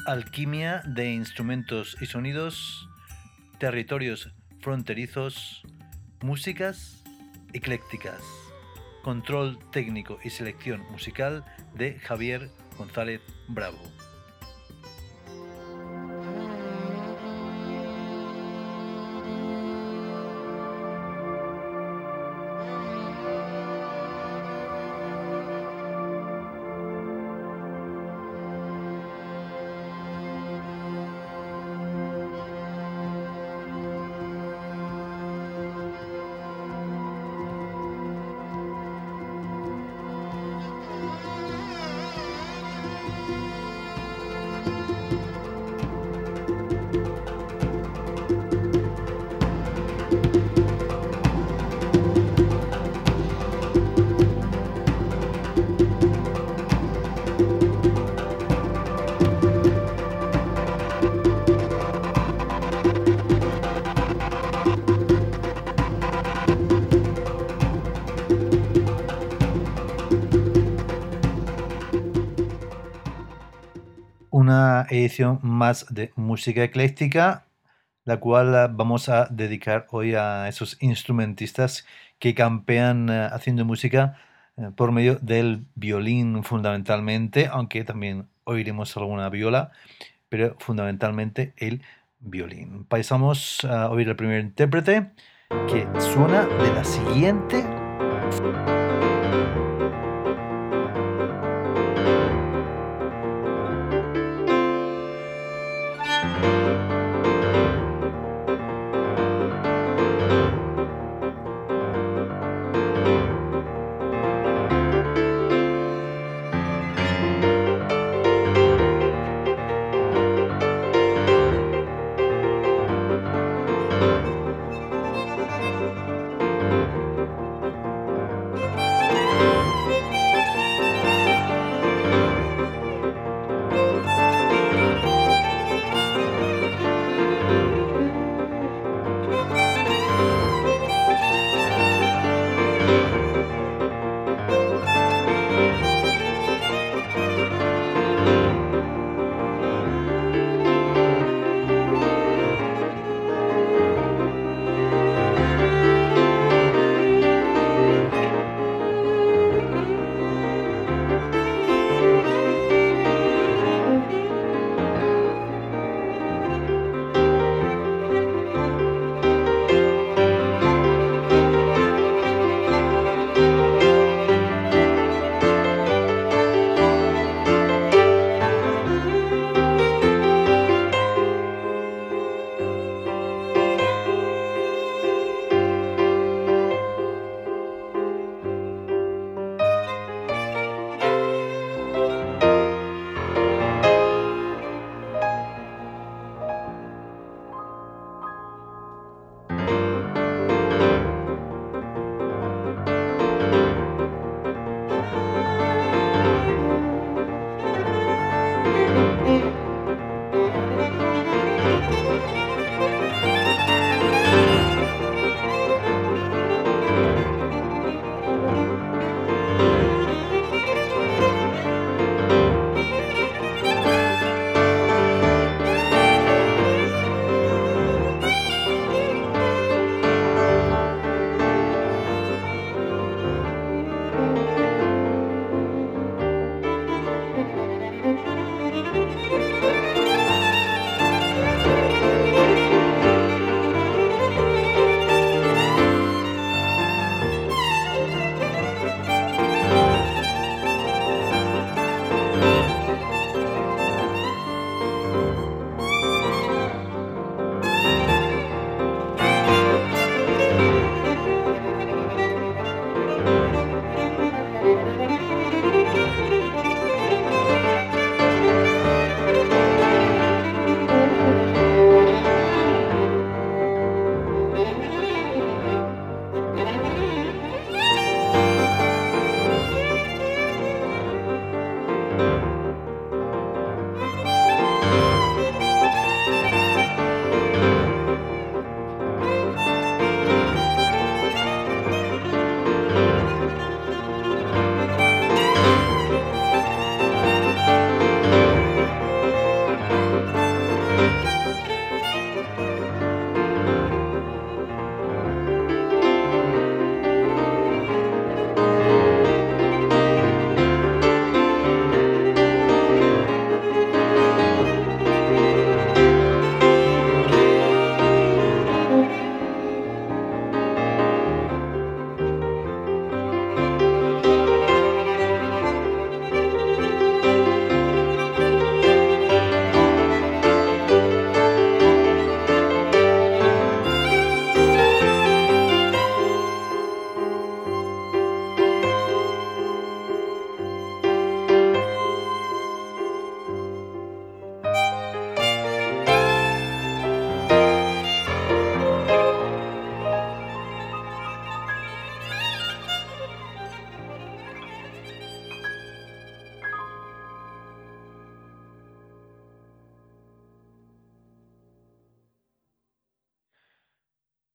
Alquimia de instrumentos y sonidos, territorios fronterizos, músicas eclécticas, control técnico y selección musical de Javier González Bravo. Una edición más de música ecléctica, la cual vamos a dedicar hoy a esos instrumentistas que campean haciendo música por medio del violín fundamentalmente, aunque también oiremos alguna viola, pero fundamentalmente el violín. Pasamos a oír el primer intérprete, que suena de la siguiente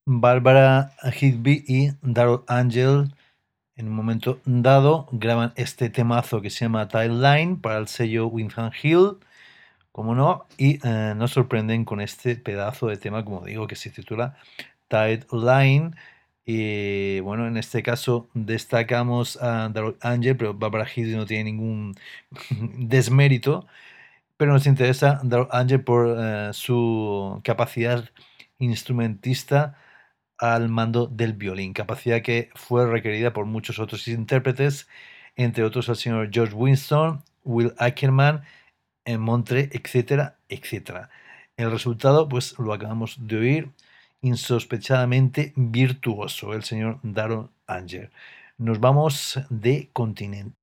Barbara Higby y Darrell Angel en un momento dado graban este temazo que se llama Timeline para el sello Windham Hill, como no, y nos sorprenden con este pedazo de tema, como digo, que se titula Tide Line. Y bueno, en este caso destacamos a Darrell Angel, pero Barbara Higby no tiene ningún desmérito, pero nos interesa Darrell Angel por su capacidad instrumentista al mando del violín, capacidad que fue requerida por muchos otros intérpretes, entre otros el señor George Winston, Will Ackerman, Montre, etcétera, etcétera. El resultado, pues lo acabamos de oír, insospechadamente virtuoso, el señor Darrell Angel. Nos vamos de continente.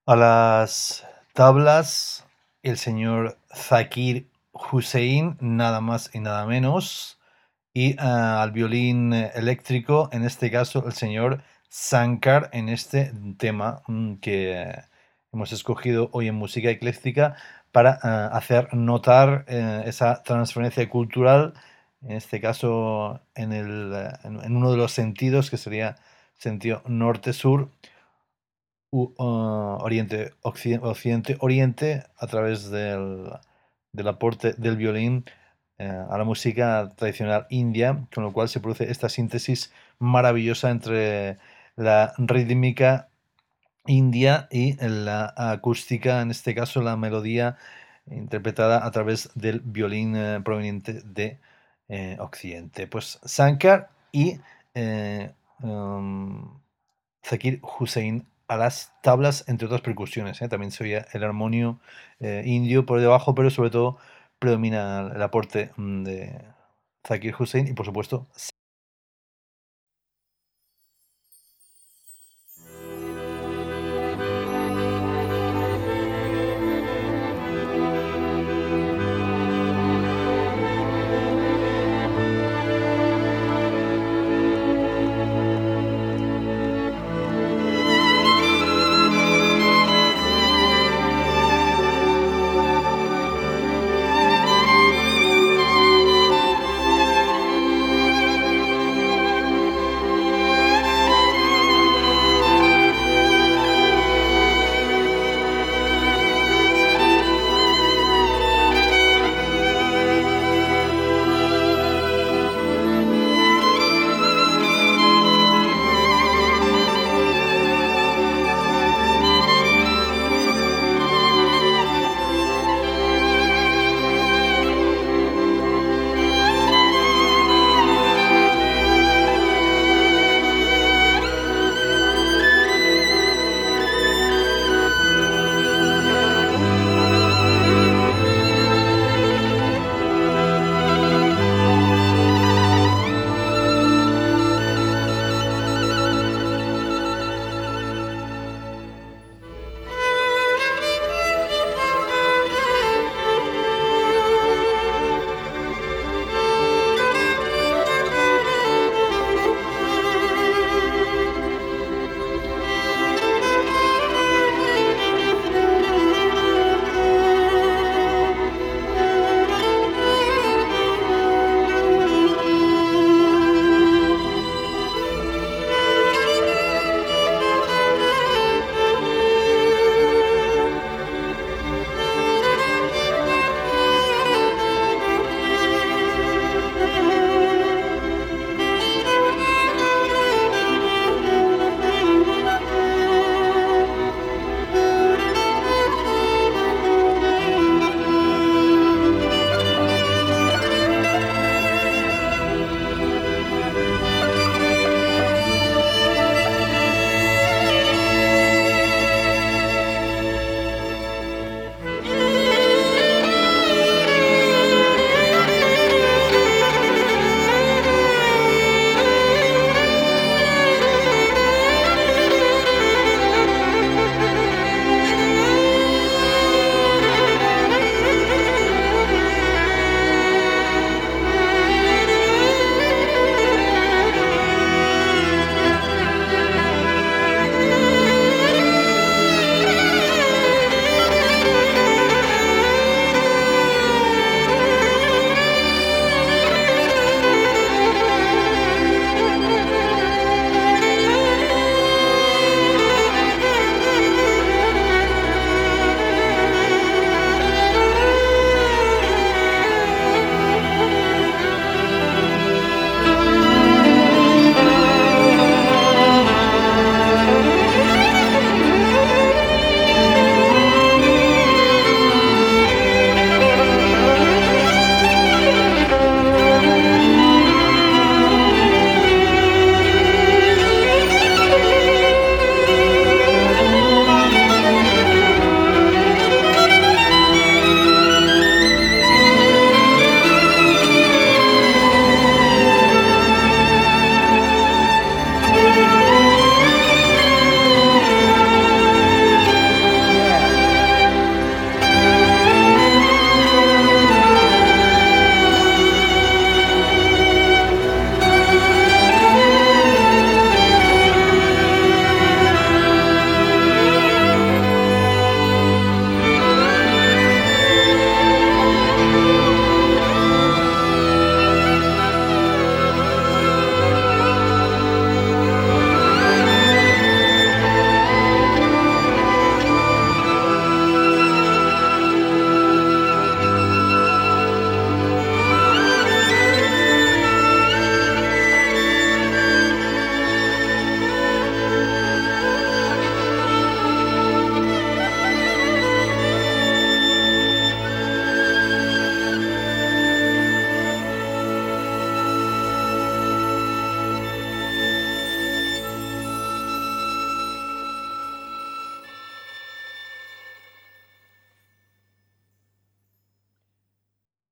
A las tablas, el señor Zakir Hussein, nada más y nada menos. Y al violín eléctrico, en este caso, el señor Sankar, en este tema que hemos escogido hoy en Música Ecléctica para hacer notar esa transferencia cultural, en este caso en uno de los sentidos, que sería sentido norte-sur, occidente-oriente, a través del aporte del violín a la música tradicional india, con lo cual se produce esta síntesis maravillosa entre la rítmica india y la acústica, en este caso la melodía interpretada a través del violín proveniente de Occidente. Pues Sankar y eh, um, Zakir Hussein a las tablas, entre otras percusiones. También se oía el armonio indio por debajo, pero sobre todo predomina el aporte de Zakir Hussein y, por supuesto,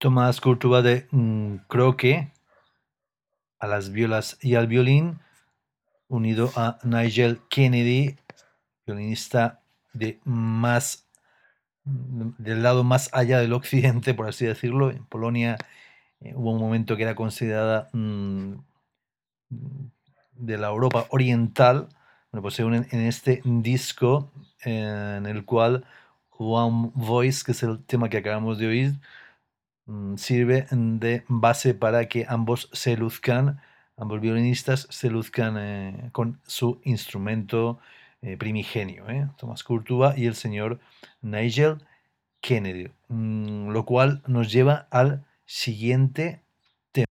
Tomás Courtois de croque a las violas y al violín, unido a Nigel Kennedy, violinista del lado más allá del occidente, por así decirlo. En Polonia hubo un momento que era considerada de la Europa oriental. Bueno, pues se unen en este disco en el cual One Voice, que es el tema que acabamos de oír, sirve de base para que ambos violinistas se luzcan con su instrumento primigenio, Tomás Courtois y el señor Nigel Kennedy, lo cual nos lleva al siguiente tema.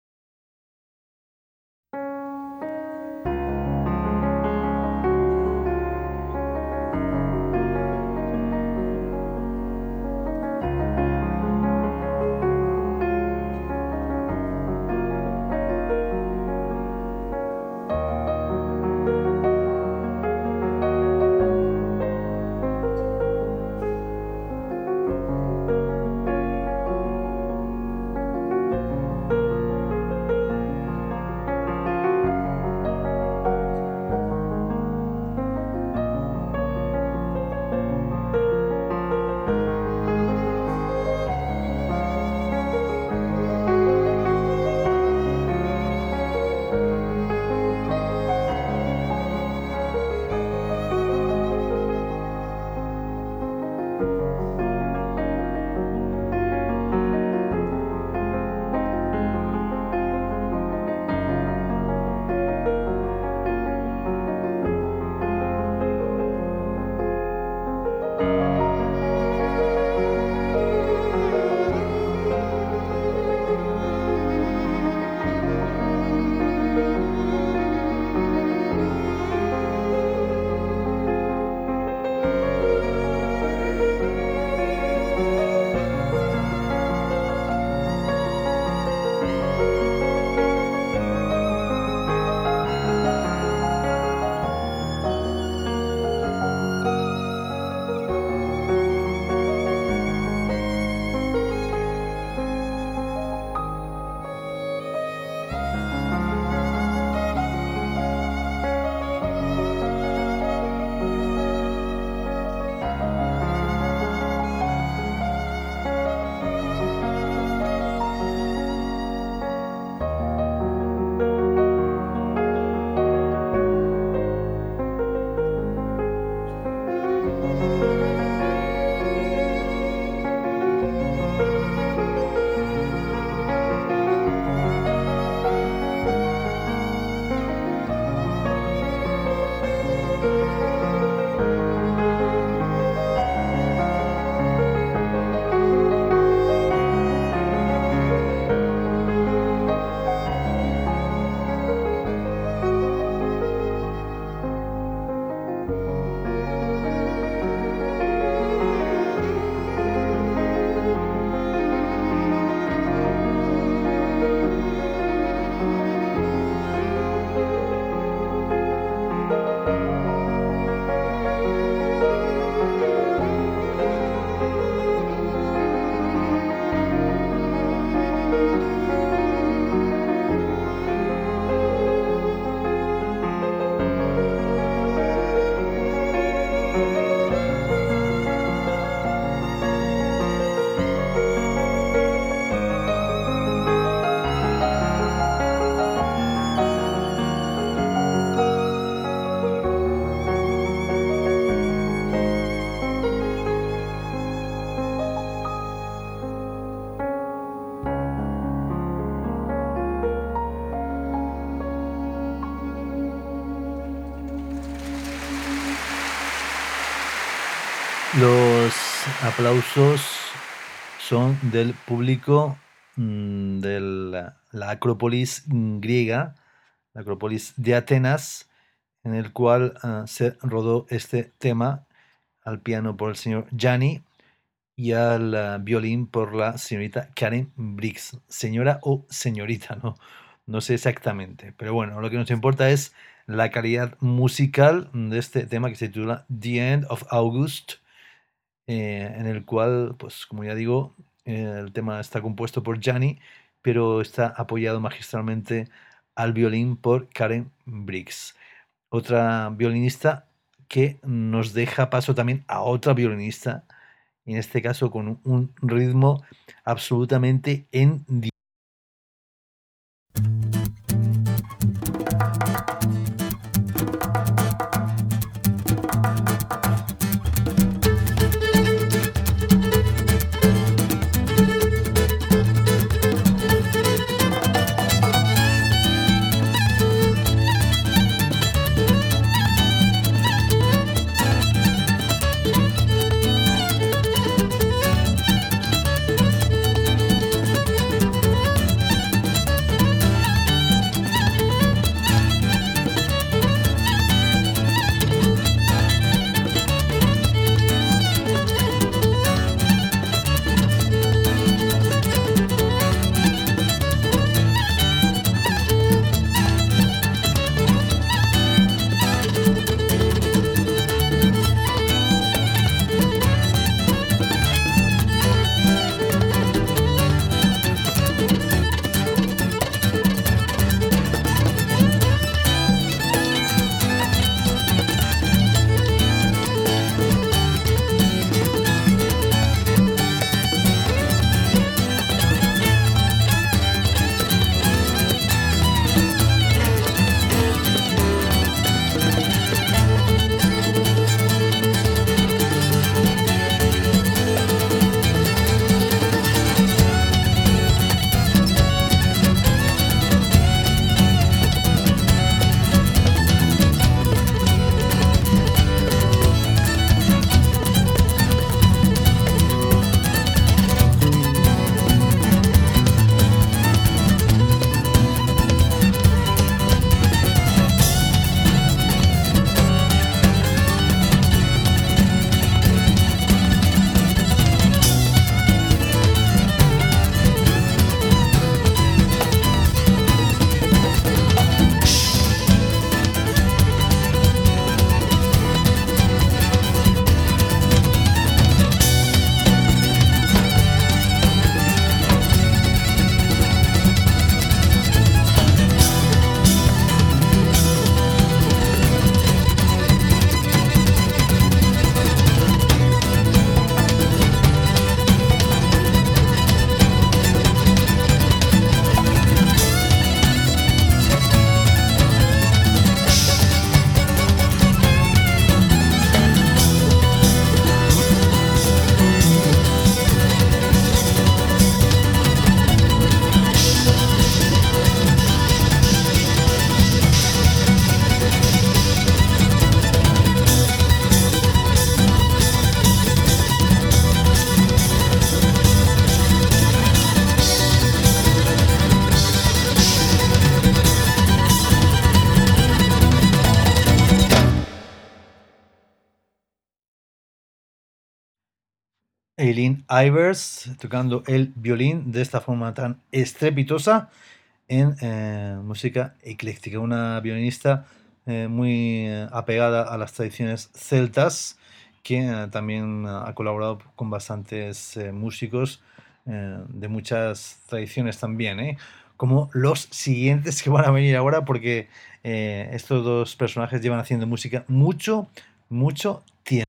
Los aplausos son del público de la Acrópolis griega, la Acrópolis de Atenas, en el cual se rodó este tema al piano por el señor Gianni y al violín por la señorita Karen Briggs. Señora o señorita, no sé exactamente. Pero bueno, lo que nos importa es la calidad musical de este tema que se titula The End of August, en el cual, pues como ya digo, El tema está compuesto por Gianni, pero está apoyado magistralmente al violín por Karen Briggs, otra violinista que nos deja paso también a otra violinista, en este caso con un ritmo absolutamente en Eileen Ivers tocando el violín de esta forma tan estrepitosa en música ecléctica. Una violinista muy apegada a las tradiciones celtas, que también ha colaborado con bastantes músicos de muchas tradiciones también, como los siguientes que van a venir ahora, porque estos dos personajes llevan haciendo música mucho, mucho tiempo.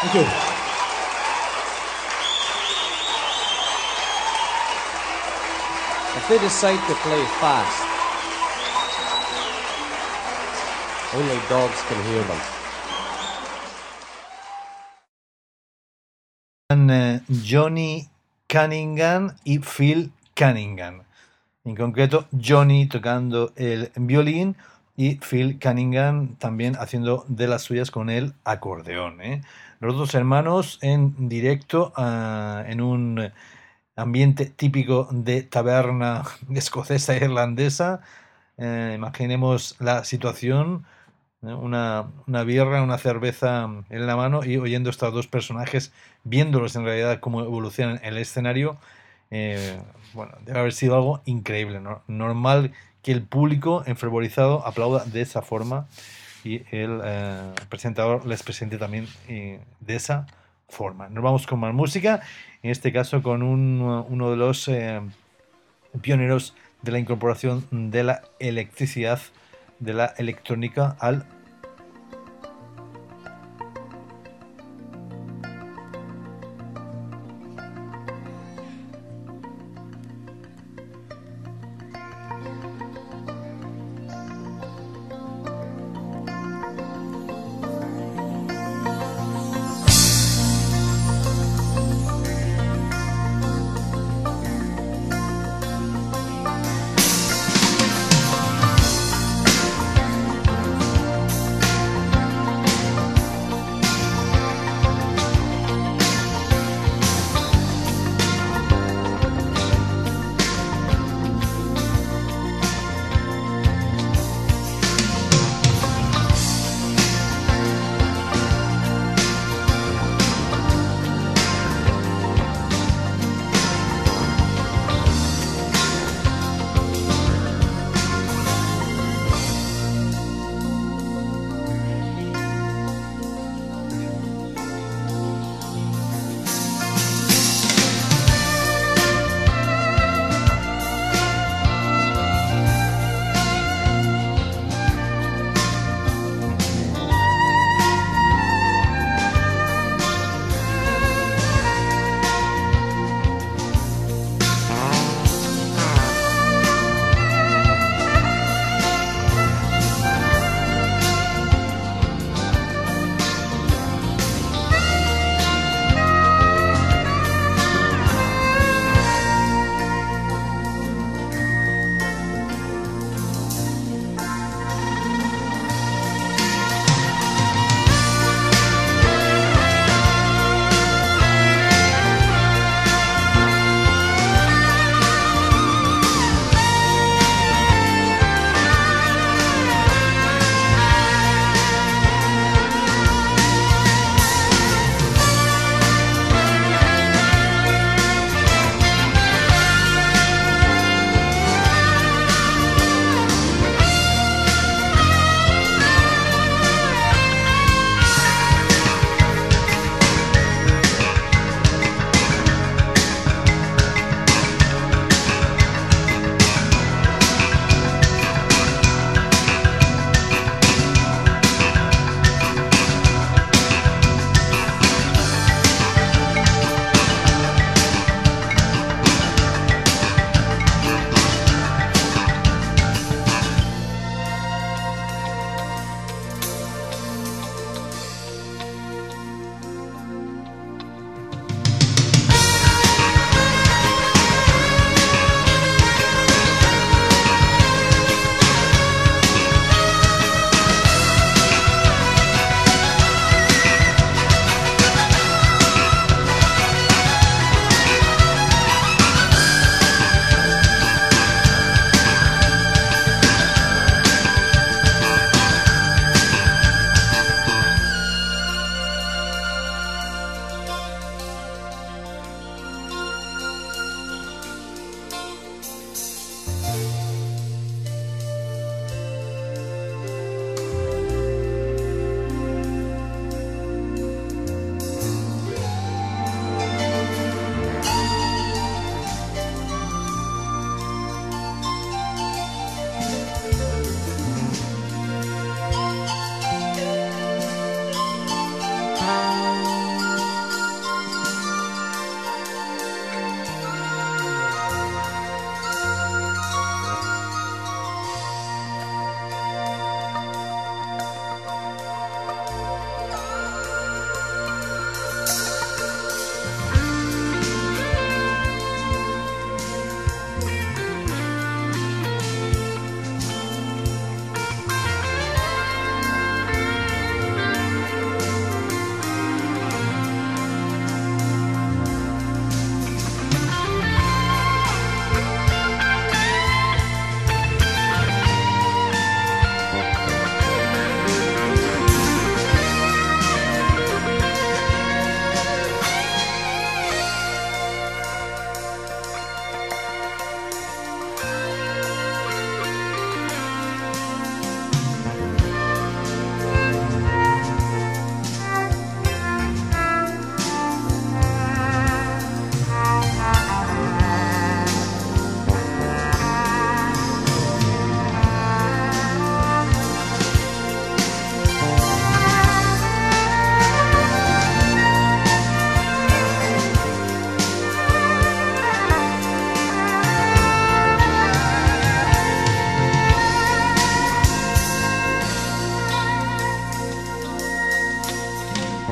Thank you. If they decide to play fast, only dogs can hear them. Johnny Cunningham y Phil Cunningham. En concreto, Johnny tocando el violín y Phil Cunningham también haciendo de las suyas con el acordeón. Los dos hermanos en directo en un ambiente típico de taberna escocesa e irlandesa. Imaginemos la situación. Una birra, una cerveza en la mano y oyendo estos dos personajes, viéndolos en realidad cómo evolucionan en el escenario. Bueno, debe haber sido algo increíble, ¿no? Normal que el público enfervorizado aplauda de esa forma y el presentador les presente también de esa forma. Nos vamos con más música, en este caso con uno de los pioneros de la incorporación de la electricidad, de la electrónica al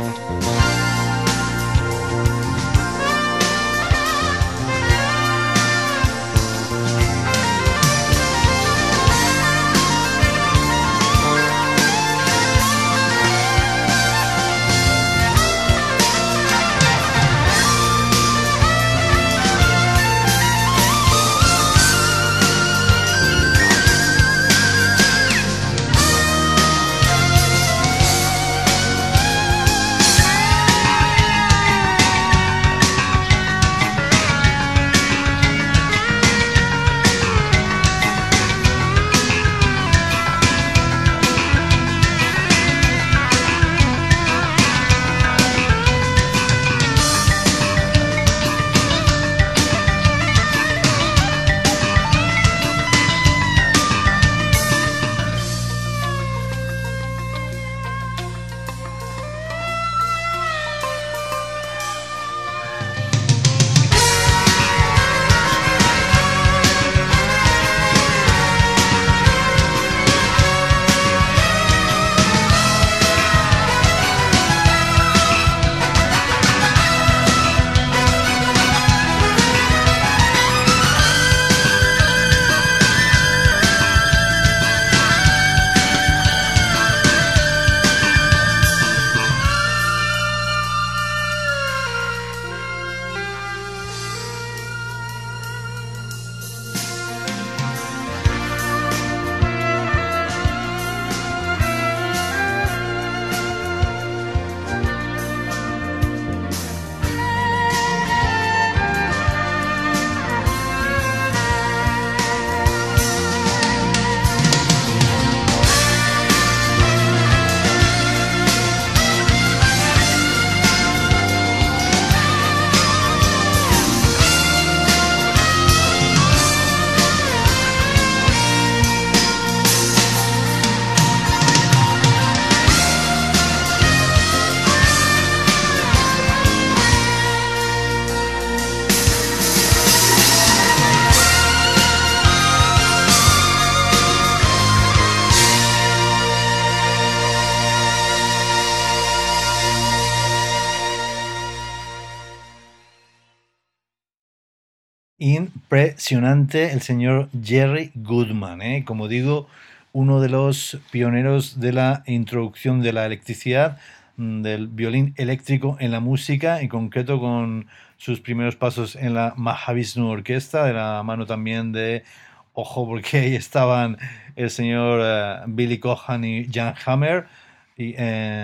Impresionante el señor Jerry Goodman, ¿eh? Como digo, uno de los pioneros de la introducción de la electricidad, del violín eléctrico en la música, en concreto con sus primeros pasos en la Mahavishnu Orquesta, de la mano también de, ojo, porque ahí estaban el señor Billy Cohan y Jan Hammer y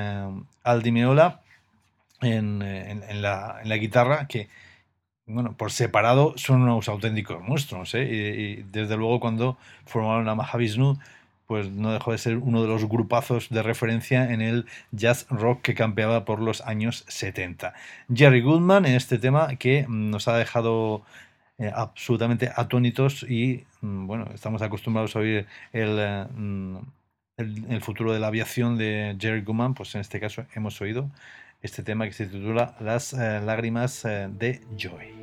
Al Di Meola en la guitarra, que bueno, por separado son unos auténticos monstruos, ¿eh? Y desde luego cuando formaron a Mahavishnu, pues no dejó de ser uno de los grupazos de referencia en el jazz rock que campeaba por los años 70. Jerry Goodman en este tema que nos ha dejado absolutamente atónitos y bueno, estamos acostumbrados a oír el futuro de la aviación de Jerry Goodman, pues en este caso hemos oído este tema que se titula Las lágrimas de Joy.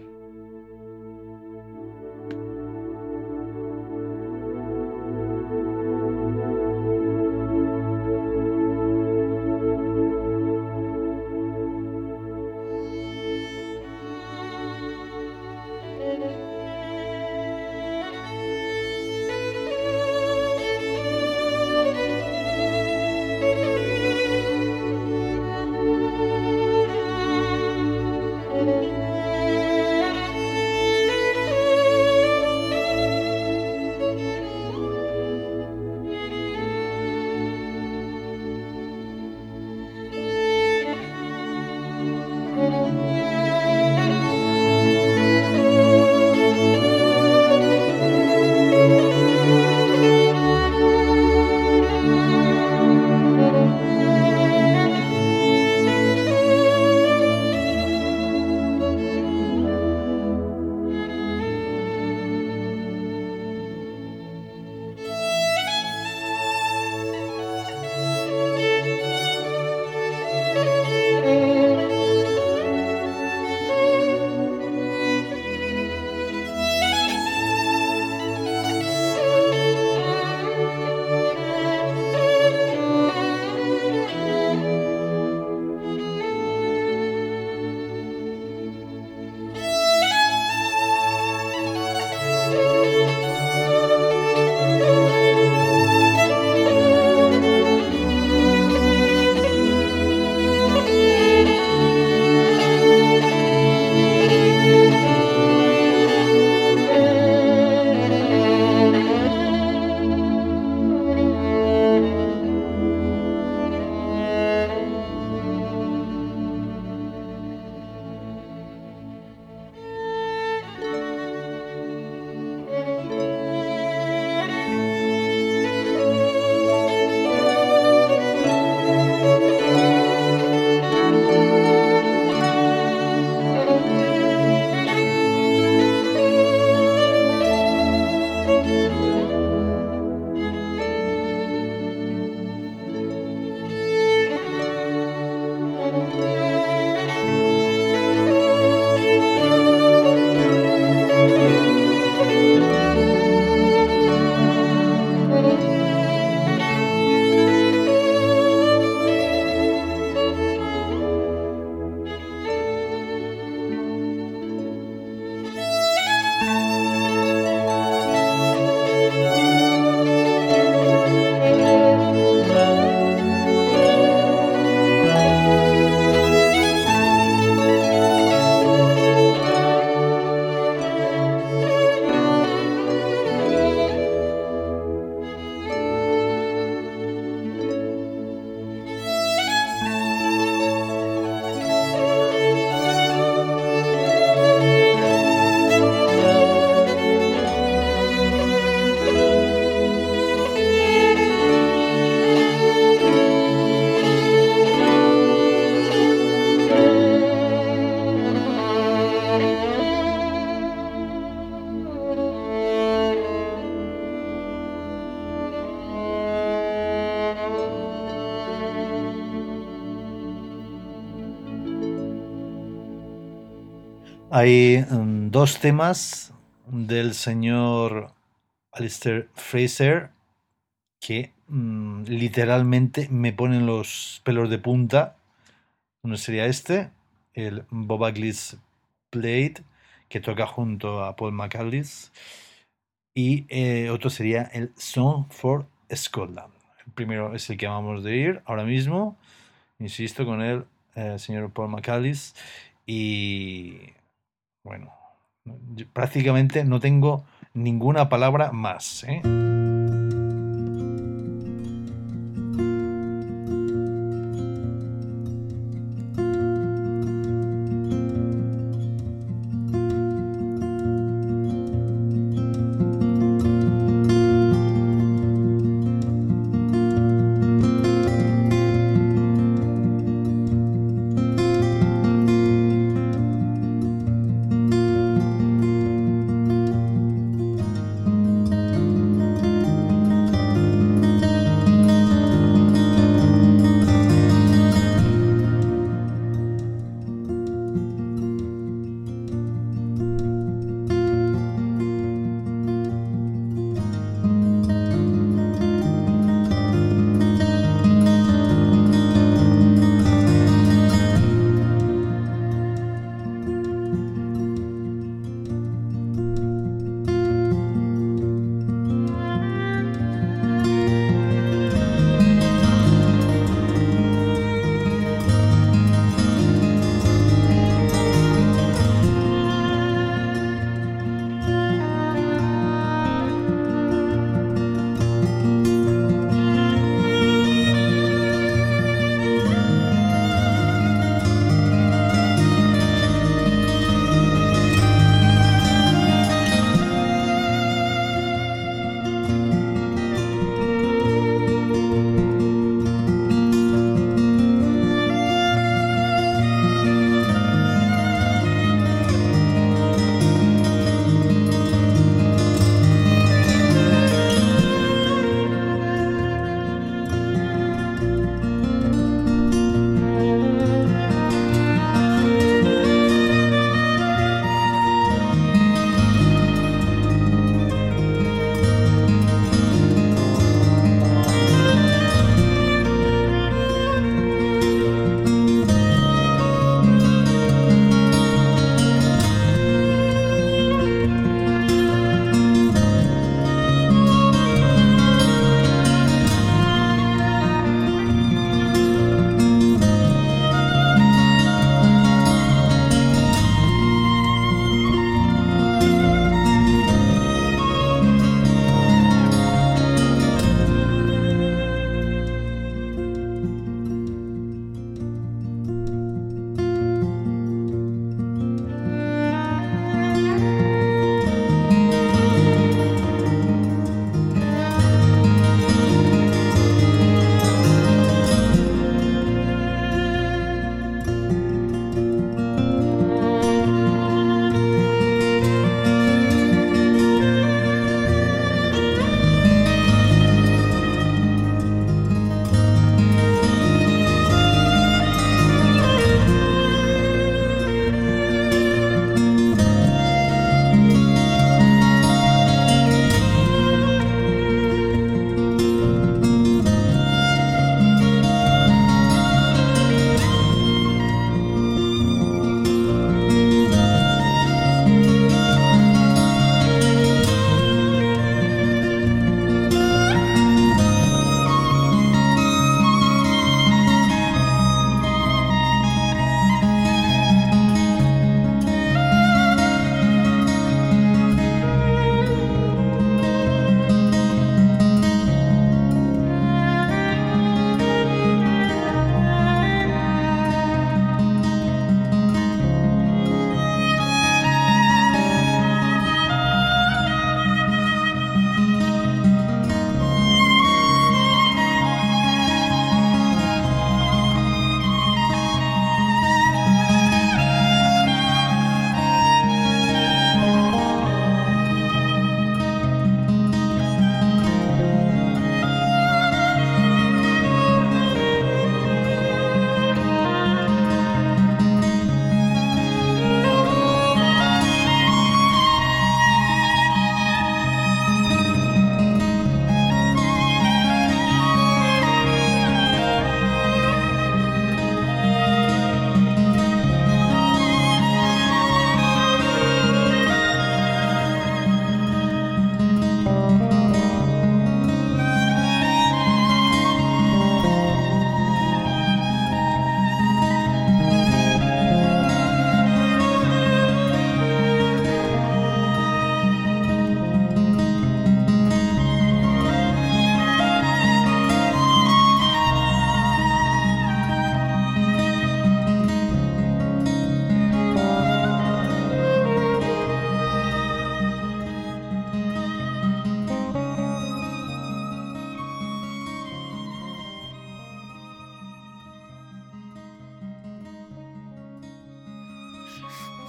hay dos temas del señor Alistair Fraser que literalmente me ponen los pelos de punta. Uno sería este, el Bob Aglis Blade, que toca junto a Paul McAuliffe, y otro sería el Song for Scotland. El primero es el que vamos de ir ahora mismo, insisto, con el señor Paul McAuliffe, y bueno, prácticamente no tengo ninguna palabra más, ¿eh?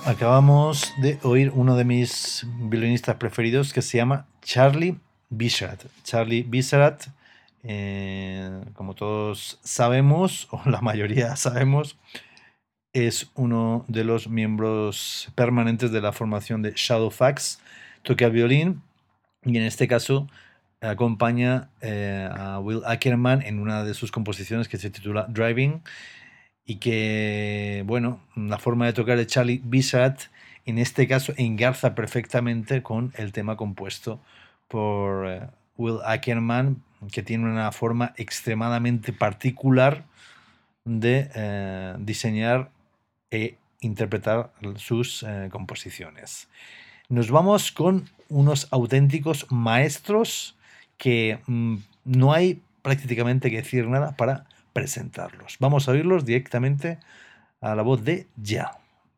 Acabamos de oír uno de mis violinistas preferidos que se llama Charlie Bisharat. Charlie Bisharat, como todos sabemos, o la mayoría sabemos, es uno de los miembros permanentes de la formación de Shadowfax. Toca el violín y en este caso acompaña a Will Ackerman en una de sus composiciones que se titula Driving, y que, bueno, la forma de tocar de Charlie Bisharat en este caso engarza perfectamente con el tema compuesto por Will Ackerman, que tiene una forma extremadamente particular de diseñar e interpretar sus composiciones. Nos vamos con unos auténticos maestros que no hay prácticamente que decir nada para presentarlos. Vamos a oírlos directamente a la voz de Ja.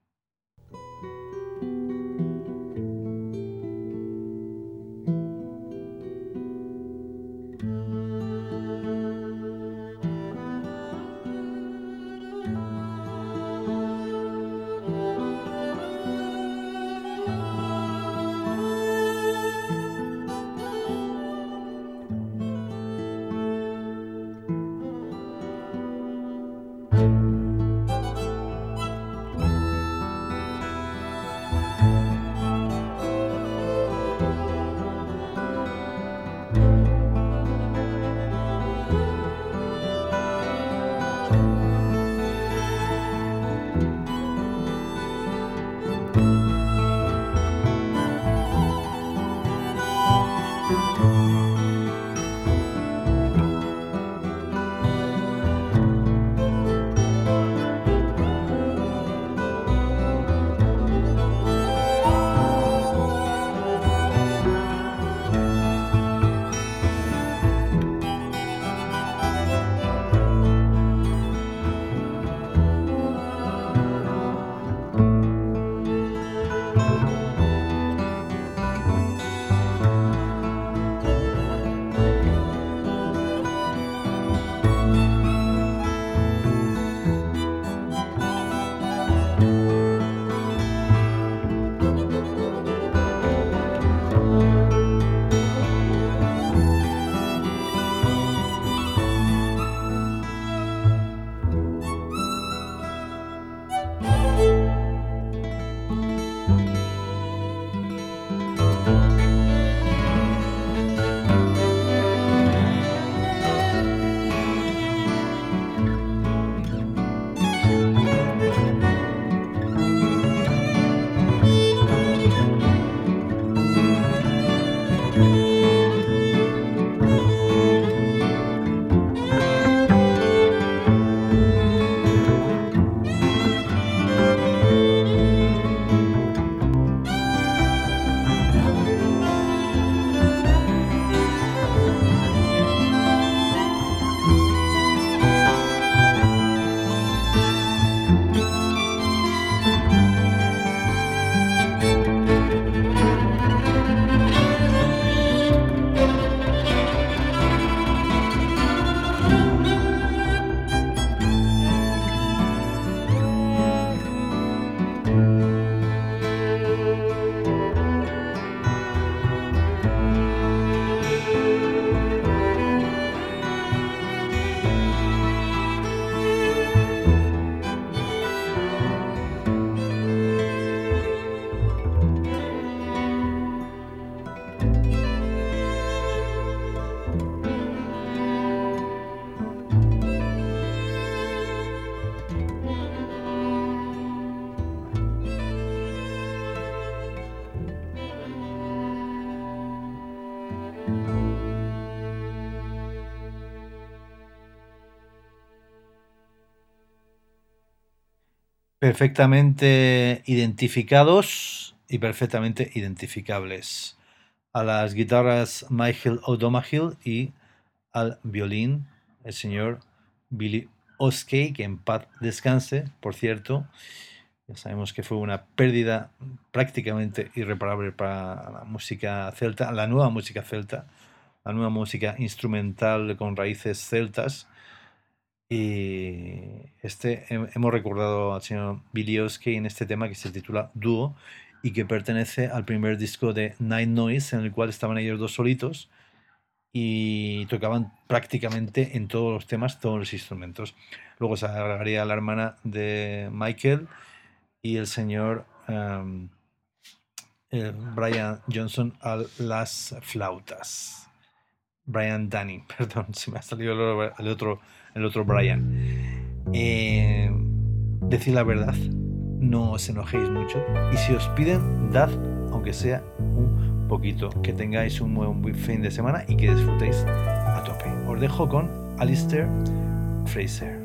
Perfectamente identificados y perfectamente identificables. A las guitarras Michael O'Donoghue y al violín el señor Billy Oskey, que en paz descanse, por cierto. Ya sabemos que fue una pérdida prácticamente irreparable para la música celta, la nueva música celta, la nueva música instrumental con raíces celtas. Y hemos recordado al señor Billy Oskey en este tema que se titula Dúo y que pertenece al primer disco de Night Noise, en el cual estaban ellos dos solitos y tocaban prácticamente en todos los temas, todos los instrumentos. Luego se agregaría la hermana de Michael y el señor Brian Johnson a las flautas. Brian Dunning, perdón, se me ha salido el otro Brian. Decid la verdad, no os enojéis mucho y si os piden, dad, aunque sea un poquito. Que tengáis un buen fin de semana y que disfrutéis a tope. Os dejo con Alistair Fraser.